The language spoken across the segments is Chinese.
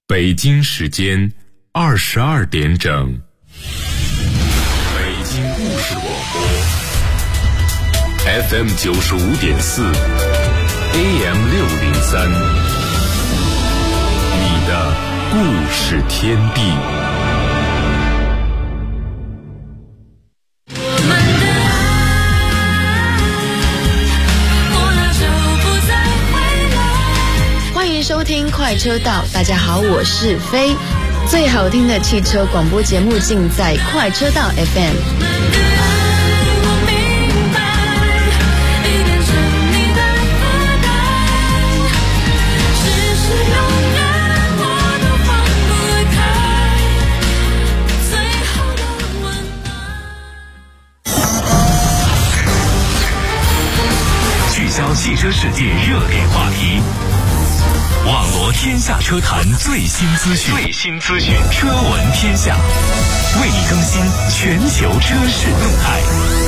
北京时间22点整。北京故事广播 FM 95.4 AM 603，你的故事天地。 收听快车道，大家好，我是飞。最好听的汽车广播节目尽在快车道 FM。 聚焦汽车世界热点话题。网罗天下车坛最新资讯，车闻天下，为你更新全球车市动态。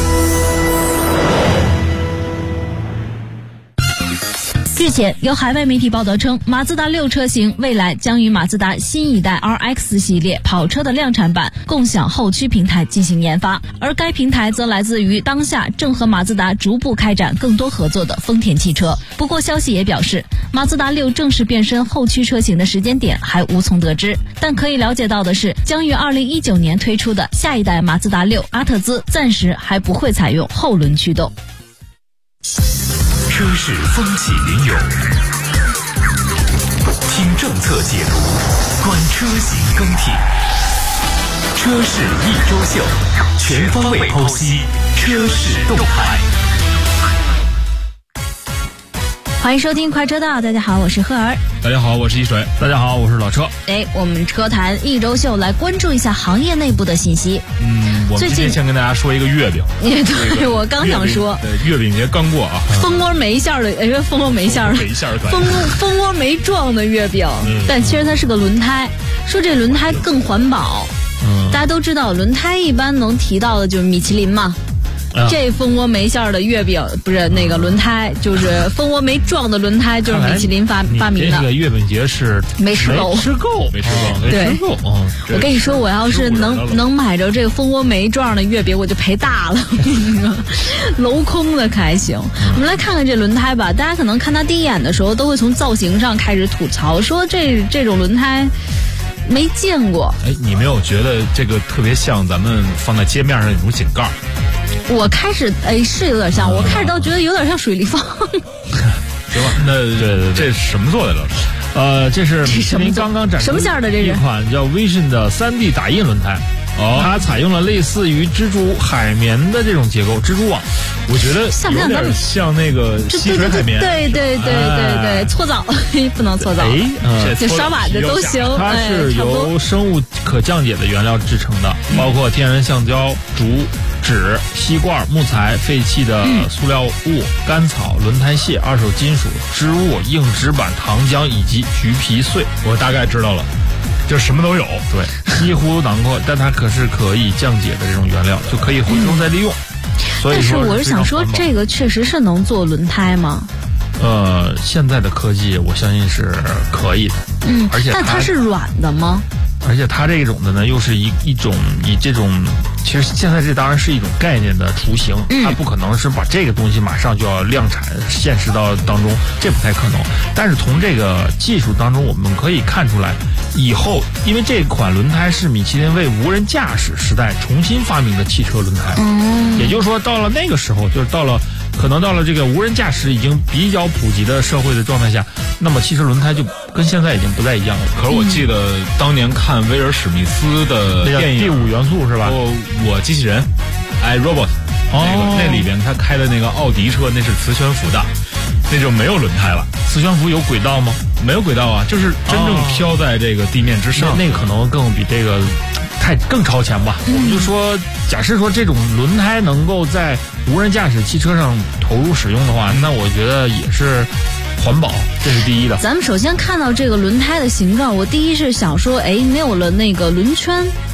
日前，有海外媒体报道称，马自达6车型未来将与马自达新一代 RX 系列跑车的量产版共享后驱平台进行研发，而该平台则来自于当下正和马自达逐步开展更多合作的丰田汽车。不过，消息也表示，马自达6正式变身后驱车型的时间点还无从得知，但可以了解到的是，将于2019年推出的下一代马自达6阿特兹暂时还不会采用后轮驱动。 车市风起云涌，听政策解读，观车型更替。车市一周秀，全方位剖析车市动态。 欢迎收听快车道，大家好，我是赫儿。 大家好，我是一水。大家好，我是老车。 我们车坛一周秀来关注一下行业内部的信息。 我们今天先跟大家说一个月饼。 对，我刚想说， 月饼节刚过啊。 蜂窝煤馅的，蜂窝煤馅的，蜂窝煤状的月饼，但其实它是个轮胎。说这轮胎更环保。大家都知道，轮胎一般能提到的就是米其林嘛。这蜂窝煤馅的月饼不是那个轮胎，就是蜂窝煤状的轮胎，就是米其林发明的。 这个月饼节是没吃够。 对， 我跟你说，我要是能买着这个蜂窝煤状的月饼，我就赔大了。镂空的可还行。我们来看看这轮胎吧。大家可能看它第一眼的时候，都会从造型上开始吐槽，说这种轮胎没见过。 你没有觉得这个特别像咱们放在街面上那种井盖？ 我开始是有点像，我开始倒觉得有点像水立方。 行吧，那这什么做的了？这是米其林刚刚展出什么馅的？这是一款叫 Vision 的3D 打印轮胎。它采用了类似于蜘蛛海绵的这种结构，蜘蛛网，我觉得有点像那个吸水海绵。 对，搓澡不能搓澡，就刷碗的都行。 它是由生物可降解的原料制成的，包括天然橡胶、竹、纸、吸罐、木材、废弃的塑料物、干草、轮胎屑、二手金属、织物、硬纸板、糖浆以及橘皮碎。我大概知道了。就什么都有，对，几乎囊括，但它可以降解的这种原料，就可以回收再利用。所以说， 但是我是想说，这个确实是能做轮胎吗？ 现在的科技，我相信是可以的。而且但它是软的吗？ 而且它这种的呢，又是一种以这种，其实现在这当然是一种概念的雏形，它不可能是把这个东西马上就要量产现实到当中，这不太可能。但是从这个技术当中，我们可以看出来，以后因为这款轮胎是米其林为无人驾驶时代重新发明的汽车轮胎，也就是说到了那个时候，就是可能到了这个无人驾驶已经比较普及的社会的状态下，那么汽车轮胎就跟现在已经不再一样了。 可是我记得当年看威尔史密斯的电影 《第5元素》是吧？ 我机器人，iRobot，那里边他开的那个奥迪车，那是磁悬浮的，那就没有轮胎了。 磁悬浮有轨道吗？ 没有轨道啊，就是真正飘在这个地面之上。 那个可能更比这个更超前吧。我们就说，假设说这种轮胎能够在无人驾驶汽车上投入使用的话，那我觉得也是环保，这是第一的。 咱们首先看到这个轮胎的形状，我第一是想说，没有了那个轮圈，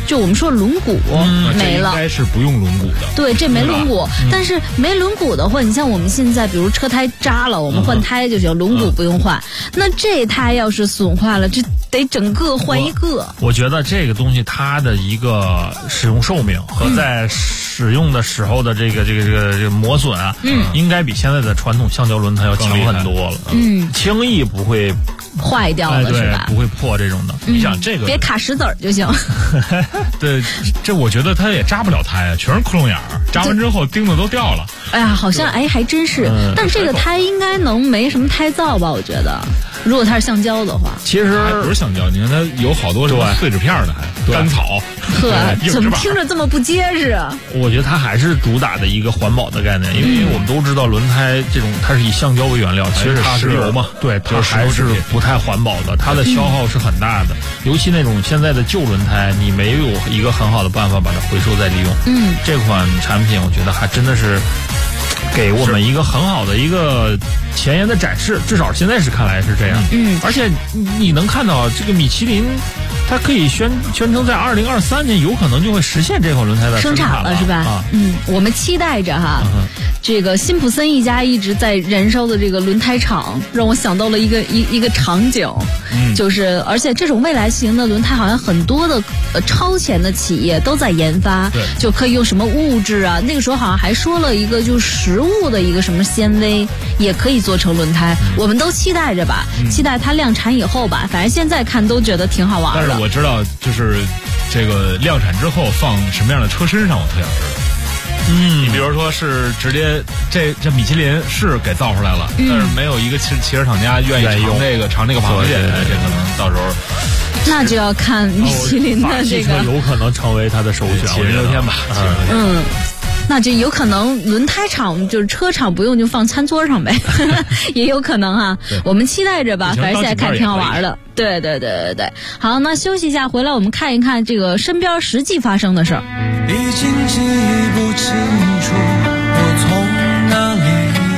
就我们说轮毂没了， 应该是不用轮毂的。 对，这没轮毂，但是没轮毂的话，你像我们现在比如车胎扎了，我们换胎就行，轮毂不用换。那这胎要是损坏了，这得整个换一个。 我觉得这个东西它的一个使用寿命和在使用的时候的这个磨损啊，应该比现在的传统橡胶轮胎要强很多了。轻易不会坏掉了，是吧？ 不会破这种的。 你想这个别卡石子儿就行。 对，这我觉得它也扎不了胎啊，全是窟窿眼儿，扎完之后钉子都掉了。 哎呀，好像还真是。但这个胎应该能没什么胎噪吧？我觉得，如果它是橡胶的话， 其实还不是橡胶，你看它有好多什么碎纸片的，还干草。 呵，怎么听着这么不结实啊？ 我觉得它还是主打的一个环保的概念，因为我们都知道轮胎这种它是以橡胶为原料，其实它是石油嘛， 对，它还是不太环保的，它的消耗是很大的。尤其那种现在的旧轮胎，你没有一个很好的办法把它回收再利用。这款产品我觉得还真的是给我们一个很好的一个前沿的展示，至少现在是看来是这样。而且你能看到这个米其林，它可以宣称在2023年有可能就会实现这款轮胎的生产了，是吧？我们期待着哈。这个辛普森一家一直在燃烧的这个轮胎厂，让我想到了一个场景，就是而且这种未来型的轮胎好像很多的超前的企业都在研发，就可以用什么物质啊？那个时候好像还说了一个就是食物的一个什么纤维也可以做成轮胎，我们都期待着吧，期待它量产以后吧。反正现在看都觉得挺好玩的。 但是我知道，就是这个量产之后放什么样的车身上，我特想知道。你比如说是直接这米其林是给造出来了，但是没有一个汽车厂家愿意尝这个螃蟹，这可能到时候那就要看米其林的这个， 有可能成为它的首选。 杞人忧天吧。 那就有可能轮胎厂就是车厂不用就放餐桌上呗，也有可能哈。我们期待着吧，反正现在看挺好玩的。对。好，那休息一下，回来我们看一看这个身边实际发生的事儿。 已经记不清楚我从哪里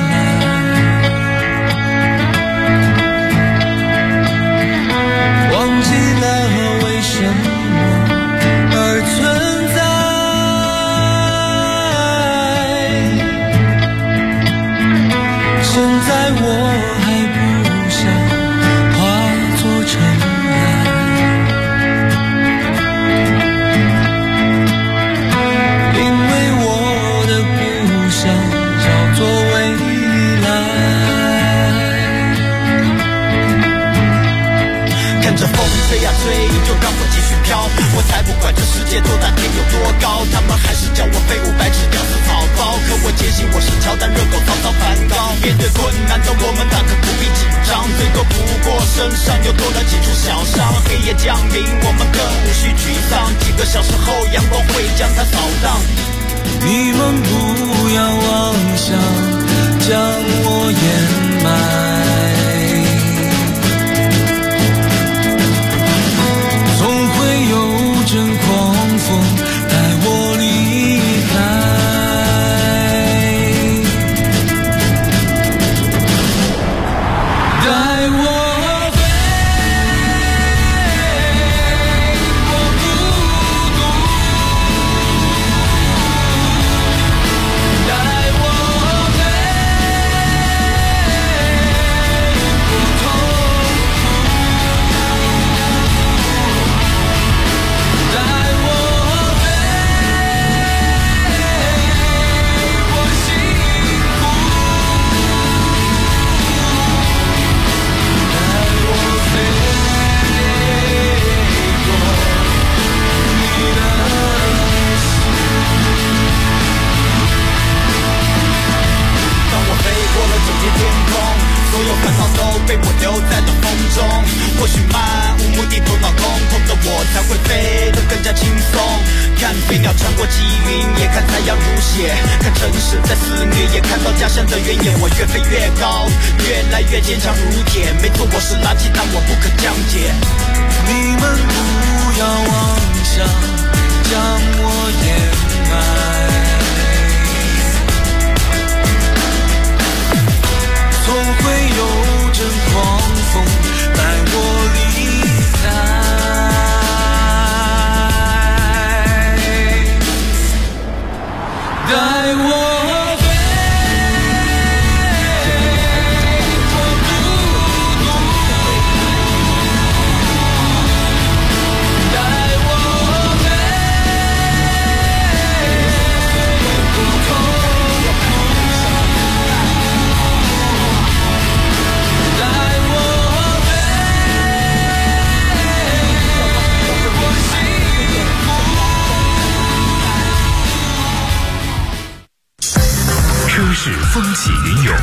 来，忘记了为什么而存在。现在我还不想化作尘埃，因为我的不想叫做未来。看着风吹呀吹，就让我继续飘，我才不管这世界多大天有多高，他们还是叫我废物白痴屌丝草包，可我坚信我是乔丹热狗早早梵高。面对困难的我们大可不必紧张，最多不过身上又多了几处小伤。黑夜降临我们更无需沮丧，几个小时后阳光会将它扫荡。你们不要妄想将我掩埋，总会有阵狂风带我离开。被我留在了风中，或许漫无目的头脑空空的我才会飞得更加轻松。看飞鸟穿过积云，也看太阳如血，看城市在肆虐，也看到家乡的原野。我越飞越高，越来越坚强如铁。没错，我是垃圾，但我不可降解。你们不要妄想将我掩埋，总会有阵狂风带我离开。 风起云涌，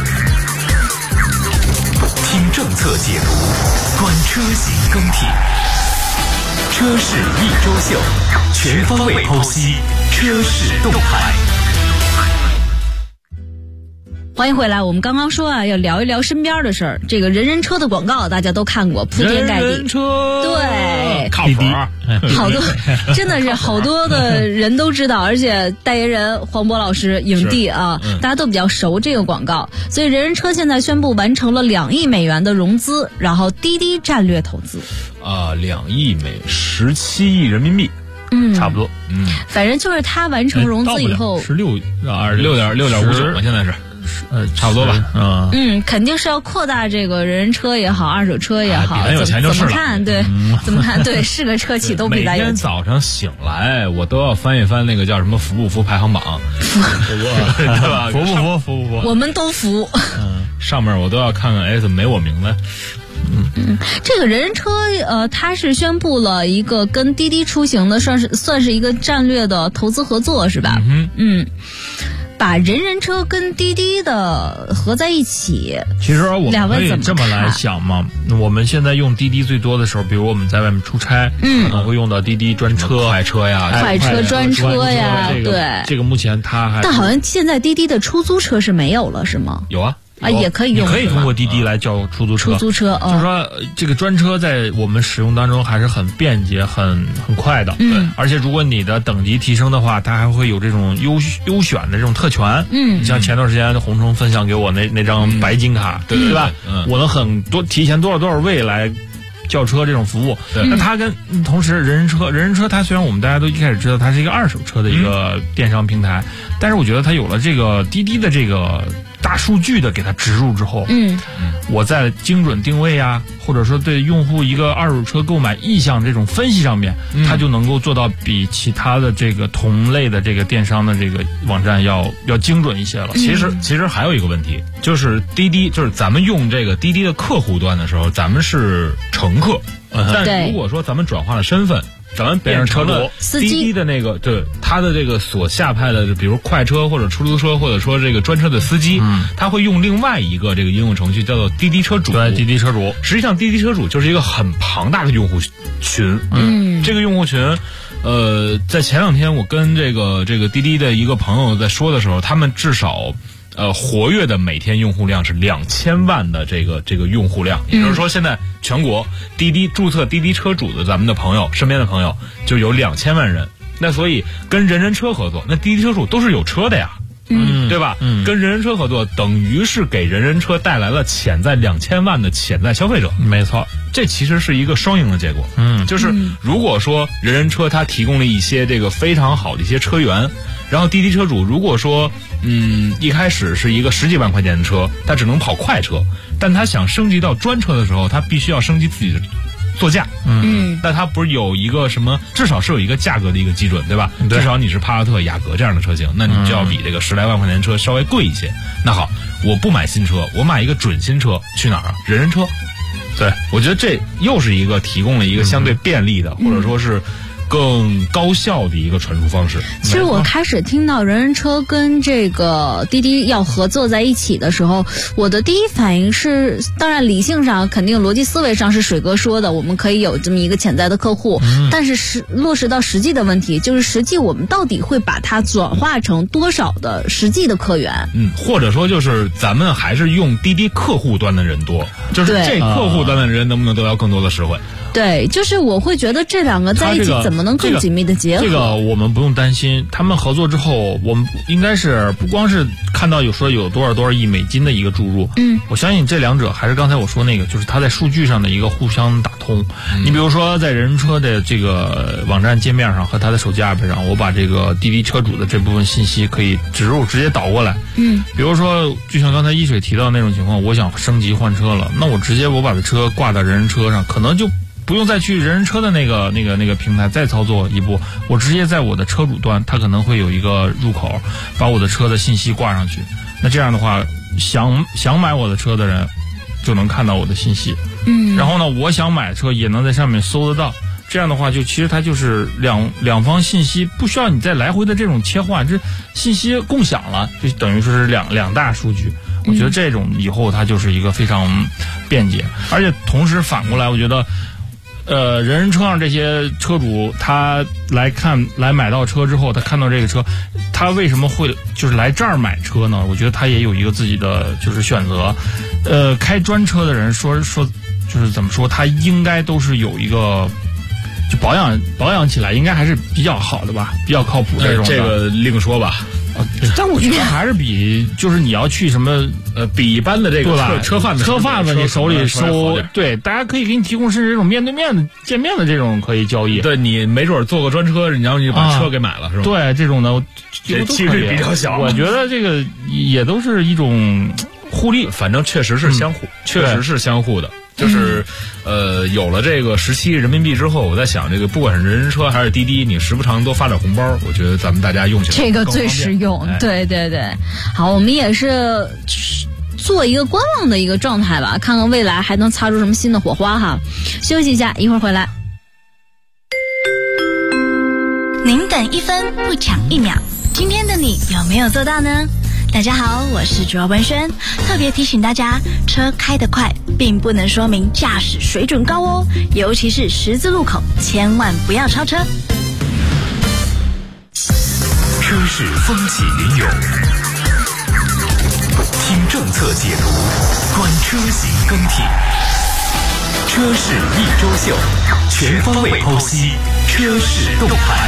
听政策解读，观车型更替。车市一周秀，全方位剖析车市动态。 欢迎回来，我们刚刚说啊，要聊一聊身边的事儿。这个人人车的广告大家都看过，铺天盖地。 人人车对， 靠谱， 好多真的是好多的人都知道，而且代言人黄渤老师影帝啊，大家都比较熟这个广告。所以人人车现在宣布完成了2亿美元的融资，然后滴滴战略投资。 2亿17亿人民币。 差不多。 反正就是他完成融资以后是6.59嘛，现在是。差不多吧。 肯定是要扩大这个人人车也好，二手车也好， 比咱有钱就是了。 怎么看？对，怎么看？对，是个车企都比咱有钱。 每天早上醒来，我都要翻一翻那个叫什么服不服排行榜，对吧？ 服不服？ 我们都服。 上面我都要看看，怎么没我名字？ 这个人人车，它是宣布了一个跟滴滴出行的，算是一个战略的投资合作，是吧？把人人车跟滴滴的合在一起， 其实我们可以这么来想嘛。我们现在用滴滴最多的时候，比如我们在外面出差，可能会用到滴滴专车、 快车呀、 快车专车呀，对， 这个目前它还， 但好像现在滴滴的出租车是没有了，是吗？ 有啊。 也可以用， 你可以通过滴滴来叫出租车。 出租车， 就是说这个专车在我们使用当中还是很便捷、很快的。对，而且如果你的等级提升的话，它还会有这种优选的这种特权。你像前段时间红城分享给我那张白金卡，对吧？我能提前多少位来叫车这种服务。那它跟同时人人车它虽然我们大家都一开始知道它是一个二手车的一个电商平台，但是我觉得它有了这个滴滴的这个大数据的给它植入之后，我在精准定位啊，或者说对用户一个二手车购买意向这种分析上面，它就能够做到比其他的这个同类的这个电商的这个网站要精准一些了。 其实还有一个问题，就是滴滴，就是咱们用这个滴滴的客户端的时候，咱们是乘客，但如果说咱们转换了身份，咱们变成了滴滴的那个，对他的这个所下派的，比如快车或者出租车，或者说这个专车的司机，他会用另外一个这个应用程序叫做滴滴车主。 对，滴滴车主。 实际上，滴滴车主就是一个很庞大的用户群。这个用户群，在前2天我跟这个滴滴的一个朋友在说的时候，他们至少活跃的每天用户量是2000万的这个用户量，也就是说现在全国滴滴注册滴滴车主的咱们的朋友身边的朋友就有2000万人。那所以跟人人车合作，那滴滴车主都是有车的呀，对吧？跟人人车合作等于是给人人车带来了潜在2000万的潜在消费者。 没错， 这其实是一个双赢的结果。就是如果说人人车它提供了一些这个非常好的一些车源，然后滴滴车主如果说一开始是一个10几万块钱的车，他只能跑快车，但他想升级到专车的时候，他必须要升级自己的座驾。但他不是有一个什么，至少是有一个价格的一个基准，对吧？至少你是帕萨特、雅阁这样的车型，那你就要比这个10来万块钱的车稍微贵一些。那好，我不买新车，我买一个准新车，去哪儿啊？人人车。对，我觉得这又是一个提供了一个相对便利的，或者说是更高效的一个传输方式。 其实我开始听到人人车跟这个滴滴要合作在一起的时候，我的第一反应是，当然理性上肯定逻辑思维上是水哥说的，我们可以有这么一个潜在的客户，但是落实到实际的问题，就是实际我们到底会把它转化成多少的实际的客源？ 或者说就是咱们还是用滴滴客户端的人多，就是这客户端的人能不能得到更多的实惠？ 对，就是我会觉得这两个在一起怎么能更紧密的结合？ 这个我们不用担心，他们合作之后，我们应该是不光是看到说有多少亿美金的一个注入，我相信这两者还是刚才我说那个，就是它在数据上的一个互相打通。你比如说在人人车的这个网站界面上和它的手机 app 上，我把这个滴滴车主的这部分信息可以植入，直接导过来。比如说就像刚才一水提到那种情况，我想升级换车了，那我直接我把这车挂到人人车上，可能就不用再去人人车的那个平台再操作一步，我直接在我的车主端，它可能会有一个入口，把我的车的信息挂上去。那这样的话，想买我的车的人就能看到我的信息。然后呢，我想买车也能在上面搜得到。 这样的话，就其实它就是两方信息不需要你再来回的这种切换，这信息共享了，就等于说是两大数据。我觉得这种以后它就是一个非常便捷，而且同时反过来，我觉得，人人车上这些车主他来买到车之后，他看到这个车，他为什么会就是来这儿买车呢？我觉得他也有一个自己的就是选择。开专车的人说就是怎么说，他应该都是有一个。就保养起来应该还是比较好的吧，比较靠谱这种的。 这个另说吧。 但我觉得还是比就是你要去什么比一般的这个车贩子你手里收，对，大家可以给你提供甚至这种面对面的见面的这种可以交易。 对，你没准坐个专车，然后你把车给买了，是吧？ 对，这种的其实比较小。 我觉得这个也都是一种互利， 反正确实是相互，确实是相互的。就是有了这个17亿人民币之后，我在想这个不管是人人车还是滴滴，你时不常多发点红包，我觉得咱们大家用起来这个最实用。对对对，好，我们也是做一个观望的一个状态吧，看看未来还能擦出什么新的火花哈。休息一下，一会儿回来。 您等1分不抢1秒，今天的你有没有做到呢？大家好，我是主播文轩，特别提醒大家，车开得快并不能说明驾驶水准高哦，尤其是十字路口，千万不要超车。 车市风起云涌，听政策解读，观车型更替，车市一周秀，全方位剖析车市动态。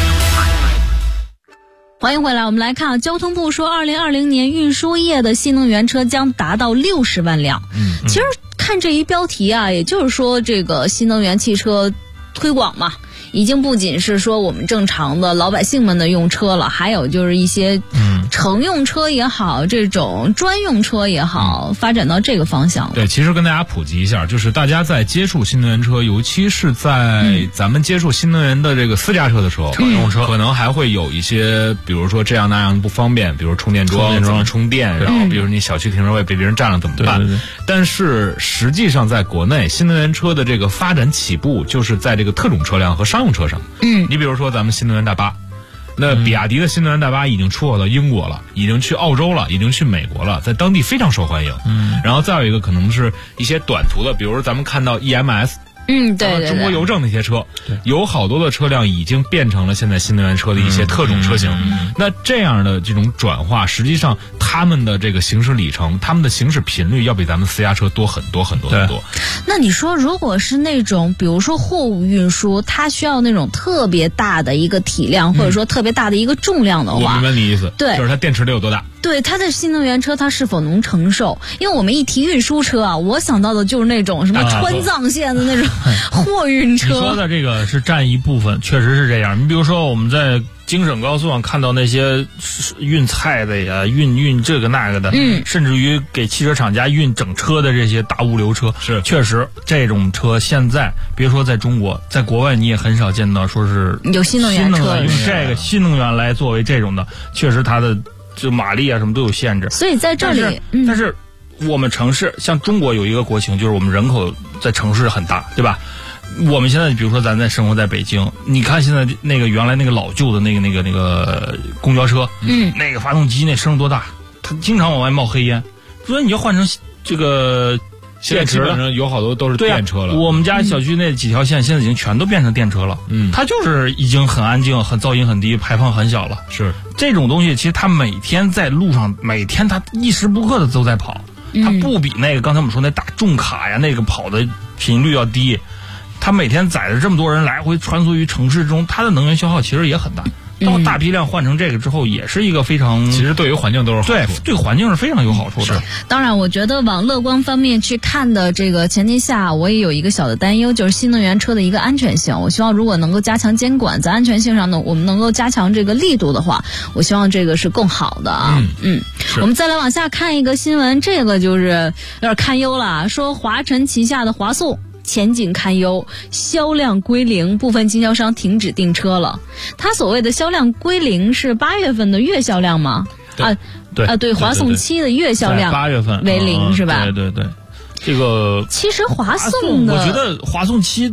欢迎回来，我们来看交通部说2020年运输业的新能源车将达到60万辆。其实看这一标题啊，也就是说这个新能源汽车推广嘛，已经不仅是说我们正常的老百姓们的用车了，还有就是一些乘用车也好，这种专用车也好，发展到这个方向了。 对，其实跟大家普及一下，就是大家在接触新能源车，尤其是在咱们接触新能源的这个私家车的时候，乘用车可能还会有一些，比如说这样那样不方便，比如充电桩怎么充电，然后比如你小区停车位被别人占了怎么办？ 对。 但是实际上在国内，新能源车的这个发展起步就是在这个特种车辆和商用车上。你比如说咱们新能源大巴。那比亚迪的新能源大巴已经出口到英国了，已经去澳洲了，已经去美国了，在当地非常受欢迎。然后再有一个可能是一些短途的，比如咱们看到 EMS。 对， 中国邮政那些车，有好多的车辆已经变成了现在新能源车的一些特种车型。那这样的这种转化，实际上他们的这个行驶里程，他们的行驶频率要比咱们私家车多很多很多很多。 那你说，如果是那种比如说货物运输，它需要那种特别大的一个体量，或者说特别大的一个重量的话， 我明白你意思。 对， 就是它电池得有多大？ 对，它的新能源车它是否能承受？因为我们一提运输车啊，我想到的就是那种什么川藏线的那种货运车。 你说的这个是占一部分，确实是这样。你比如说我们在京沈高速上看到那些运菜的呀，运这个那个的，甚至于给汽车厂家运整车的这些大物流车， 是确实这种车现在别说在中国，在国外你也很少见到说是有新能源车用这个新能源来作为这种的，确实它的就马力啊什么都有限制。 所以在这里， 但是我们城市像中国有一个国情，就是我们人口在城市很大，对吧？我们现在比如说咱在生活在北京，你看现在那个原来那个老旧的那个公交车，那个发动机那声多大，它经常往外冒黑烟。所以你要换成这个现在基本上有好多都是电车了。 我们家小区那几条线现在已经全都变成电车了。它就是已经很安静，很噪音很低，排放很小了。 是这种东西，其实它每天在路上，每天它一时不刻的都在跑，它不比那个刚才我们说那大重卡呀那个跑的频率要低。它每天载着这么多人来回穿梭于城市中，它的能源消耗其实也很大。到大批量换成这个之后，也是一个非常， 其实对于环境都是好处， 对环境是非常有好处的。 当然，我觉得往乐观方面去看的这个前提下，我也有一个小的担忧，就是新能源车的一个安全性。我希望如果能够加强监管，在安全性上呢，我们能够加强这个力度的话，我希望这个是更好的啊。我们再来往下看一个新闻，这个就是有点堪忧了，说华晨旗下的华颂前景堪忧，销量归零，部分经销商停止订车了。它所谓的销量归零是8月份的月销量吗？对，华颂7的月销量 8月份为零是吧？ 对，这个其实华颂的， 我觉得华颂7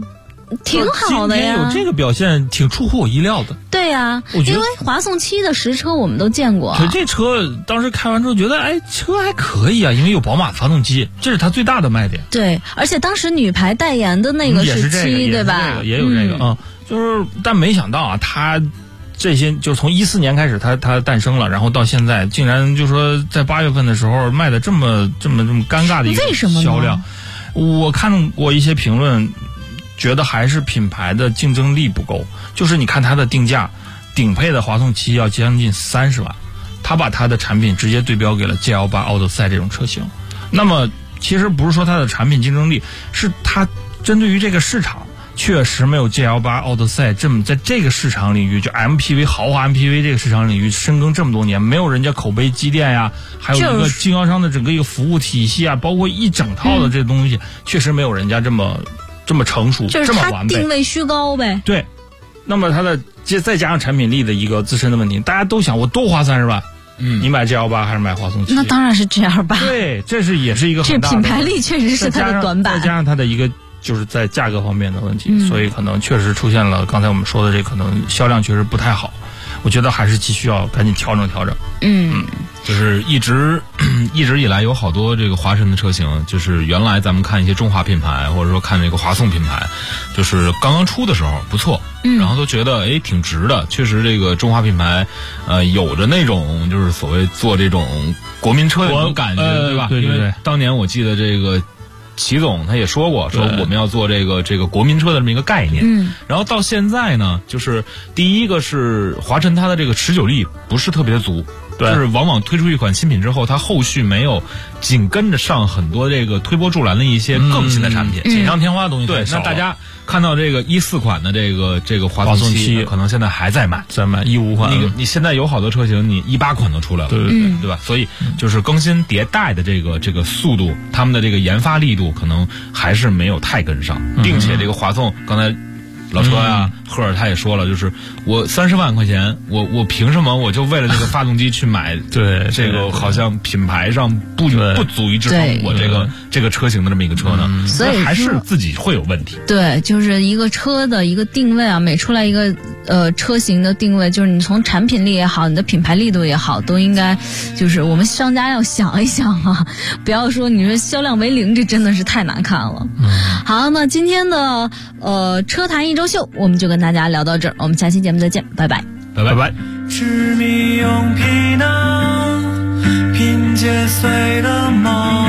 挺好的呀。 今天有这个表现，挺出乎我意料的。 对呀，因为华颂7的实车我们都见过。 这车当时开完之后觉得，哎，车还可以啊，因为有宝马发动机，这是它最大的卖点。 对，而且当时女排代言的那个是7，对吧？ 也有这个就是，但没想到啊，它这些就是从14年开始它诞生了，然后到现在竟然就说在8月份的时候卖的这么尴尬的一个销量。我看过一些评论，觉得还是品牌的竞争力不够。就是你看它的定价，顶配的华颂7要将近30万，他把他的产品直接对标给了 G18 奥德赛这种车型。那么其实不是说它的产品竞争力，是它针对于这个市场确实没有 G18 奥德赛这么在这个市场领域，就 MPV 豪华 MPV 这个市场领域深耕这么多年，没有人家口碑积淀呀，还有一个经销商的整个一个服务体系啊，包括一整套的这东西，确实没有人家这么成熟， 就是它定位虚高呗。 对，那么它的再加上产品力的一个自身的问题，大家都想我多花30万。你买 G18 还是买华颂7？ 那当然是 G18。 对，这也是一个很大的这品牌力确实是它的短板， 再加上它的一个就是在价格方面的问题，所以可能确实出现了刚才我们说的这可能销量确实不太好。我觉得还是急需要赶紧调整。 就是一直以来有好多这个华晨的车型，就是原来咱们看一些中华品牌或者说看这个华颂品牌，就是刚刚出的时候不错，然后都觉得挺值的。确实这个中华品牌有着那种就是所谓做这种国民车的那种感觉，对吧？ 对。 因为当年我记得这个齐总他也说过，说我们要做这个国民车的这么一个概念。然后到现在呢，就是第一个是华晨它的这个持久力不是特别的足。 对， 就是往往推出一款新品之后，它后续没有紧跟着上很多这个推波助澜的一些更新的产品， 锦上添花的东西对，那大家看到这个14款的这个华颂7，可能现在还在卖 15款。 你现在有好多车型，你18款都出来了，对吧？所以就是更新迭代的这个速度，他们的这个研发力度可能还是没有太跟上，并且这个华颂刚才。老车呀，赫尔他也说了，就是我30万块钱，我凭什么我就为了这个发动机去买？ 对， 这个好像品牌上不足以支撑我这个车型的这么一个车呢， 所以还是自己会有问题。 对，就是一个车的一个定位啊，每出来一个车型的定位，就是你从产品力也好，你的品牌力度也好，都应该就是我们商家要想一想啊，不要说你说销量为0，这真的是太难看了。好，那今天的车坛一周秀我们就跟大家聊到这儿，我们下期节目再见，拜拜， 拜拜。 执迷用皮囊拼接碎了梦，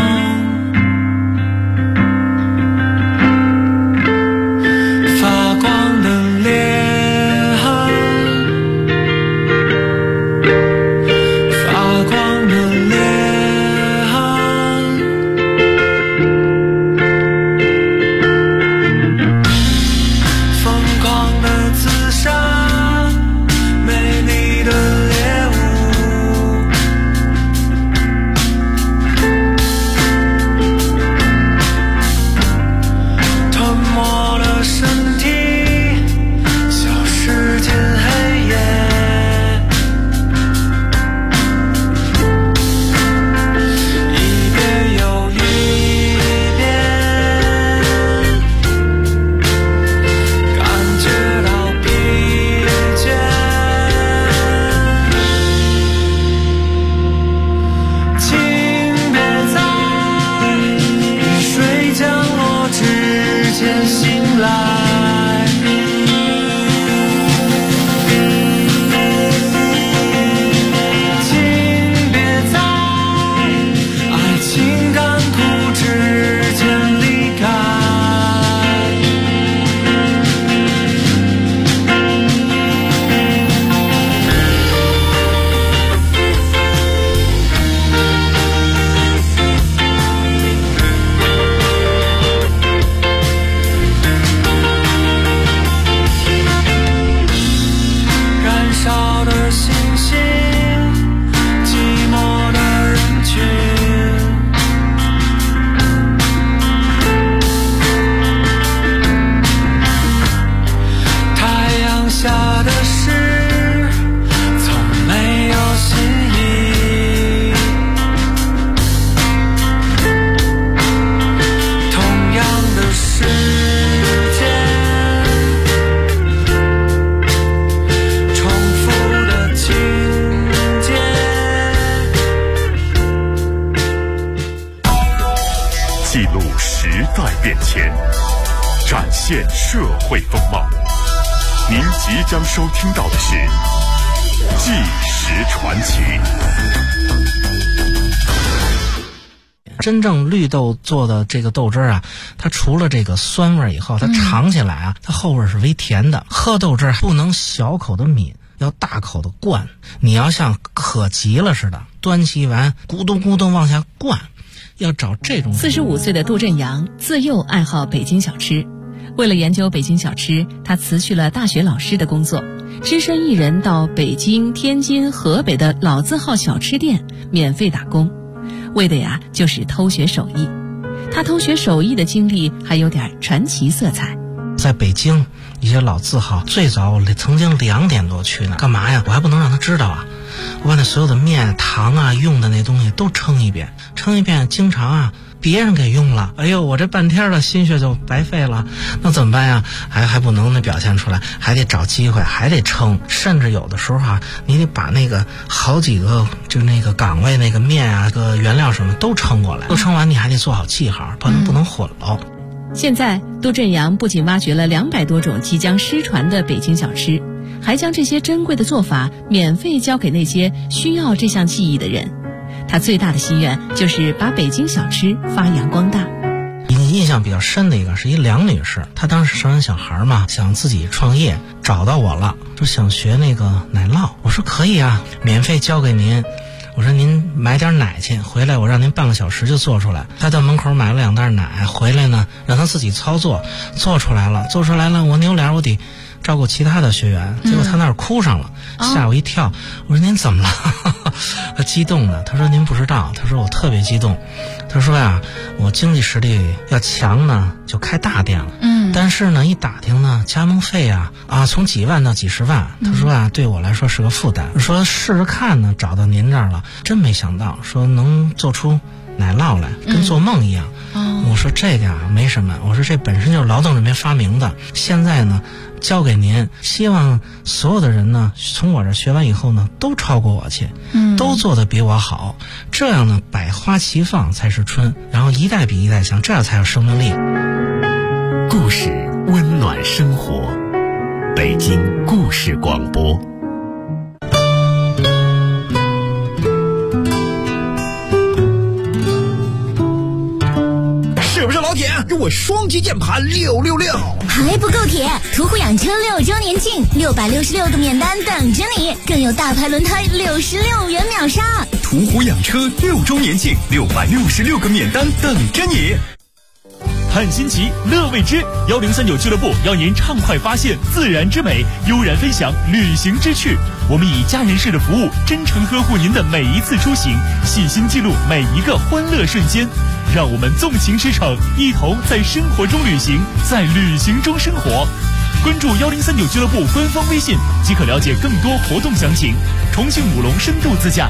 发光的裂痕，发光的裂痕，疯狂的自杀，美丽的猎物。 记录时代变迁，展现社会风貌。您即将收听到的是《纪实传奇》。 真正绿豆做的这个豆汁啊，它除了这个酸味以后，它尝起来啊，它后味是微甜的。喝豆汁不能小口的抿，要大口的灌。你要像渴急了似的，端起一碗咕咚咕咚往下灌，要找这种。 45岁的杜振阳自幼爱好北京小吃，为了研究北京小吃，他辞去了大学老师的工作，只身一人到北京、天津、河北的老字号小吃店免费打工，为的呀就是偷学手艺。他偷学手艺的经历还有点传奇色彩。 在北京一些老字号，最早我曾经2点多去呢，干嘛呀？我还不能让他知道啊！我把那所有的面、糖啊、用的那东西都称一遍，经常啊别人给用了，哎呦，我这半天的心血就白费了，那怎么办呀？还不能表现出来，还得找机会，还得称，甚至有的时候啊，你得把那个好几个就那个岗位那个面啊、个原料什么都称过来，都称完你还得做好记号，不能混喽。 现在杜振阳不仅挖掘了200多种即将失传的北京小吃，还将这些珍贵的做法免费交给那些需要这项技艺的人。他最大的心愿就是把北京小吃发扬光大。 印象比较深的一个是一梁女士，她当时生完小孩嘛，想自己创业，找到我了，说想学那个奶酪。我说可以啊，免费交给您。我说您买点奶去，回来我让您半个小时就做出来。他到门口买了2袋奶，回来呢让他自己操作，做出来了，我扭脸我得照顾其他的学员，结果他那儿哭上了，吓我一跳。我说您怎么了？他激动的，他说您不知道，他说我特别激动，他说呀，我经济实力要强呢就开大店了，但是呢一打听呢加盟费啊从几万到几十万，他说啊对我来说是个负担，说试试看呢，找到您这儿了，真没想到说能做出奶酪来，跟做梦一样。我说这个啊没什么，我说这本身就是劳动人民发明的，现在呢交给您，希望所有的人呢从我这学完以后呢都超过我去，都做得比我好，这样呢百花齐放才是春，然后一代比一代强，这样才有生命力。 故事温暖生活，北京故事广播。 是不是老铁？给我双击键盘666！ 还不够铁！途虎养车6周年庆，666个免单等着你，更有大牌轮胎66元秒杀！ 途虎养车6周年庆，666个免单等着你。看新奇，乐未知，1039俱乐部邀您畅快发现自然之美，悠然分享旅行之趣。我们以家人式的服务，真诚呵护您的每一次出行，细心记录每一个欢乐瞬间。让我们纵情驰骋，一同在生活中旅行，在旅行中生活。关注1039俱乐部官方微信即可了解更多活动详情。重庆武隆深度自驾